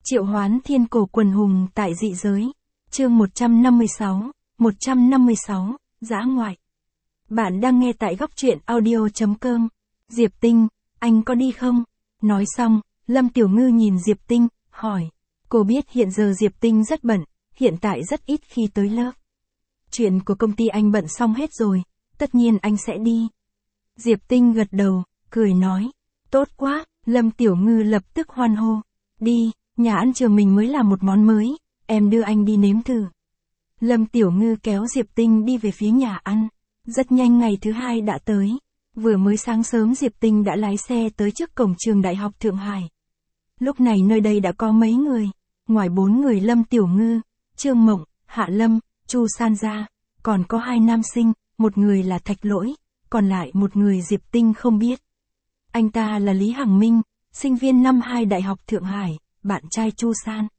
Triệu hoán thiên cổ quần hùng tại dị giới. Chương 156, dã ngoại. Bạn đang nghe tại góc truyện audio.com. Diệp Tinh, anh có đi không? Nói xong, Lâm Tiểu Ngư nhìn Diệp Tinh, hỏi. Cô biết hiện giờ Diệp Tinh rất bận, hiện tại rất ít khi tới lớp. Chuyện của công ty anh bận xong hết rồi, tất nhiên anh sẽ đi. Diệp Tinh gật đầu, cười nói. Tốt quá, Lâm Tiểu Ngư lập tức hoan hô. Đi, nhà ăn trường mình mới làm một món mới, em đưa anh đi nếm thử. Lâm Tiểu Ngư kéo Diệp Tinh đi về phía nhà ăn. Rất nhanh ngày thứ hai đã tới. Vừa mới sáng sớm Diệp Tinh đã lái xe tới trước cổng trường Đại học Thượng Hải. Lúc này nơi đây đã có mấy người. Ngoài 4 người Lâm Tiểu Ngư, Trương Mộng, Hạ Lâm, Chu San ra, còn có 2 nam sinh, một người là Thạch Lỗi, còn lại một người Diệp Tinh không biết. Anh ta là Lý Hằng Minh, sinh viên năm 2 Đại học Thượng Hải, bạn trai Chu San.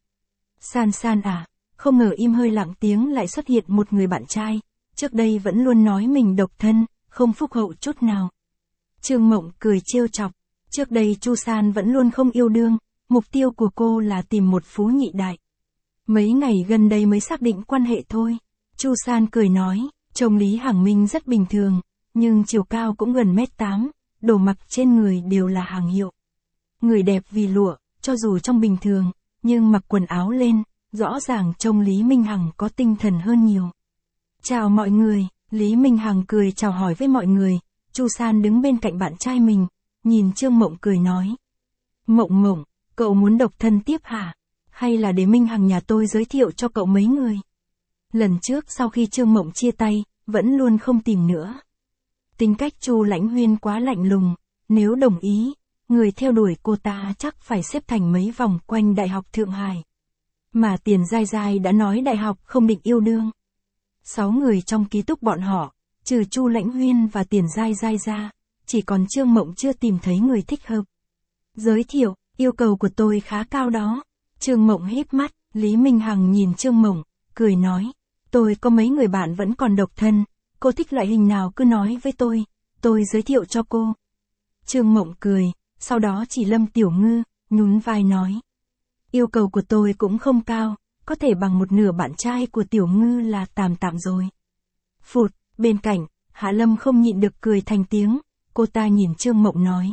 San à, không ngờ im hơi lặng tiếng lại xuất hiện một người bạn trai, trước đây vẫn luôn nói mình độc thân, không phúc hậu chút nào. Trương Mộng cười trêu chọc, trước đây Chu San vẫn luôn không yêu đương, mục tiêu của cô là tìm một phú nhị đại. Mấy ngày gần đây mới xác định quan hệ thôi. Chu San cười nói, trông Lý Hằng Minh rất bình thường, nhưng chiều cao cũng gần 1m8, đồ mặc trên người đều là hàng hiệu. Người đẹp vì lụa, cho dù trong bình thường, nhưng mặc quần áo lên, rõ ràng trông Lý Minh Hằng có tinh thần hơn nhiều. Chào mọi người, Lý Minh Hằng cười chào hỏi với mọi người, Chu San đứng bên cạnh bạn trai mình, nhìn Trương Mộng cười nói. Mộng, cậu muốn độc thân tiếp hả? Hay là để Minh Hằng nhà tôi giới thiệu cho cậu mấy người? Lần trước sau khi Trương Mộng chia tay, vẫn luôn không tìm nữa. Tính cách Chu Lãnh Huyên quá lạnh lùng, nếu đồng ý, người theo đuổi cô ta chắc phải xếp thành mấy vòng quanh Đại học Thượng Hải. Mà Tiền Giai Giai đã nói đại học không định yêu đương. 6 người trong ký túc bọn họ, trừ Chu Lãnh Huyên và Tiền Giai Giai ra, chỉ còn Trương Mộng chưa tìm thấy người thích hợp. Giới thiệu, yêu cầu của tôi khá cao đó. Trương Mộng híp mắt, Lý Minh Hằng nhìn Trương Mộng, cười nói. Tôi có mấy người bạn vẫn còn độc thân, cô thích loại hình nào cứ nói với tôi giới thiệu cho cô. Trương Mộng cười, sau đó chỉ Lâm Tiểu Ngư, nhún vai nói. Yêu cầu của tôi cũng không cao, có thể bằng một nửa bạn trai của Tiểu Ngư là tạm rồi. Phụt, bên cạnh, Hạ Lâm không nhịn được cười thành tiếng, cô ta nhìn Trương Mộng nói.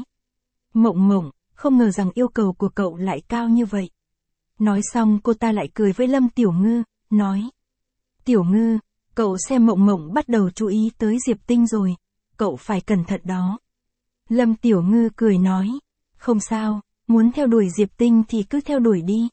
Mộng, không ngờ rằng yêu cầu của cậu lại cao như vậy. Nói xong cô ta lại cười với Lâm Tiểu Ngư, nói. Tiểu Ngư, cậu xem Mộng bắt đầu chú ý tới Diệp Tinh rồi, cậu phải cẩn thận đó. Lâm Tiểu Ngư cười nói. Không sao, muốn theo đuổi Diệp Tinh thì cứ theo đuổi đi.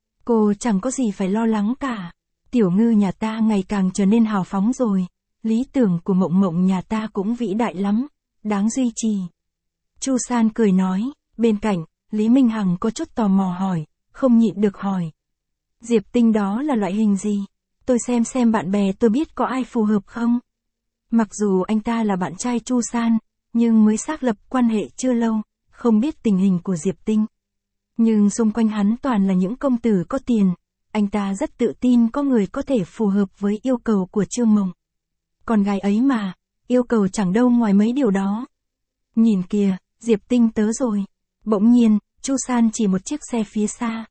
Cô chẳng có gì phải lo lắng cả. Tiểu Ngư nhà ta ngày càng trở nên hào phóng rồi. Lý tưởng của Mộng nhà ta cũng vĩ đại lắm, đáng duy trì. Chu San cười nói, bên cạnh, Lý Minh Hằng có chút tò mò hỏi, không nhịn được hỏi. Diệp Tinh đó là loại hình gì? Tôi xem bạn bè tôi biết có ai phù hợp không? Mặc dù anh ta là bạn trai Chu San, nhưng mới xác lập quan hệ chưa lâu, không biết tình hình của Diệp Tinh. Nhưng xung quanh hắn toàn là những công tử có tiền, anh ta rất tự tin có người có thể phù hợp với yêu cầu của Trương Mộng. Con gái ấy mà, yêu cầu chẳng đâu ngoài mấy điều đó. Nhìn kìa, Diệp Tinh tới rồi. Bỗng nhiên, Chu San chỉ một chiếc xe phía xa,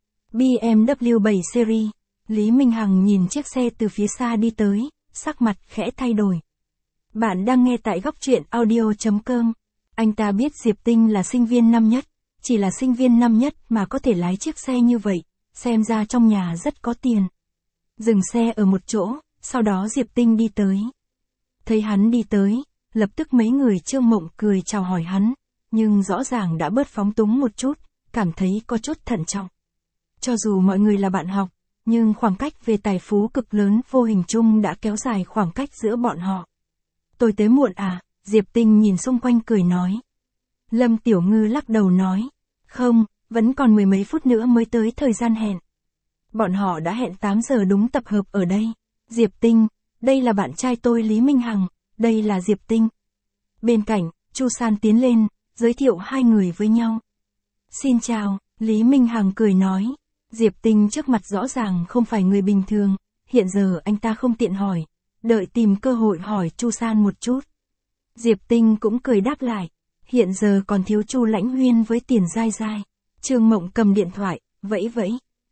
BMW 7 Series. Lý Minh Hằng nhìn chiếc xe từ phía xa đi tới, sắc mặt khẽ thay đổi. Bạn đang nghe tại góc truyện audio.com. Anh ta biết Diệp Tinh là sinh viên năm nhất, chỉ là sinh viên năm nhất mà có thể lái chiếc xe như vậy, xem ra trong nhà rất có tiền. Dừng xe ở một chỗ, sau đó Diệp Tinh đi tới. Thấy hắn đi tới, lập tức mấy người Trương Mộng cười chào hỏi hắn, nhưng rõ ràng đã bớt phóng túng một chút, cảm thấy có chút thận trọng. Cho dù mọi người là bạn học, nhưng khoảng cách về tài phú cực lớn vô hình chung đã kéo dài khoảng cách giữa bọn họ. Tôi tới muộn à? Diệp Tinh nhìn xung quanh cười nói. Lâm Tiểu Ngư lắc đầu nói. Không, vẫn còn 10 mấy phút nữa mới tới thời gian hẹn. Bọn họ đã hẹn 8 giờ đúng tập hợp ở đây. Diệp Tinh, đây là bạn trai tôi Lý Minh Hằng, đây là Diệp Tinh. Bên cạnh, Chu San tiến lên, giới thiệu 2 người với nhau. Xin chào, Lý Minh Hằng cười nói. Diệp Tinh trước mặt rõ ràng không phải người bình thường, hiện giờ anh ta không tiện hỏi, đợi tìm cơ hội hỏi Chu San một chút. Diệp Tinh cũng cười đáp lại, hiện giờ còn thiếu Chu Lãnh Huyên với Tiền Giai Giai. Trương Mộng cầm điện thoại, vẫy.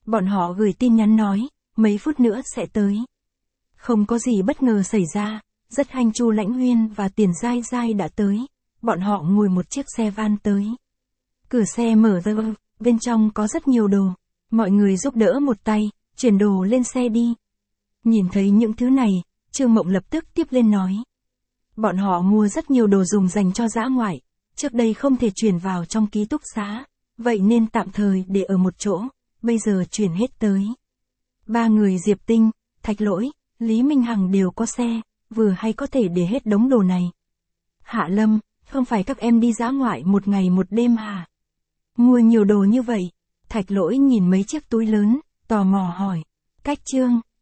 Bọn họ gửi tin nhắn nói, mấy phút nữa sẽ tới. Không có gì bất ngờ xảy ra, rất nhanh Chu Lãnh Huyên và Tiền Giai Giai đã tới. Bọn họ ngồi một chiếc xe van tới. Cửa xe mở ra, bên trong có rất nhiều đồ. Mọi người giúp đỡ một tay, chuyển đồ lên xe đi. Nhìn thấy những thứ này, Trương Mộng lập tức tiếp lên nói. Bọn họ mua rất nhiều đồ dùng dành cho dã ngoại, trước đây không thể chuyển vào trong ký túc xá, vậy nên tạm thời để ở một chỗ, bây giờ chuyển hết tới. Ba người Diệp Tinh, Thạch Lỗi, Lý Minh Hằng đều có xe, vừa hay có thể để hết đống đồ này. Hạ Lâm, không phải các em đi dã ngoại một ngày một đêm hả? Mua nhiều đồ như vậy, Thạch Lỗi nhìn mấy chiếc túi lớn, tò mò hỏi. Cách Trương,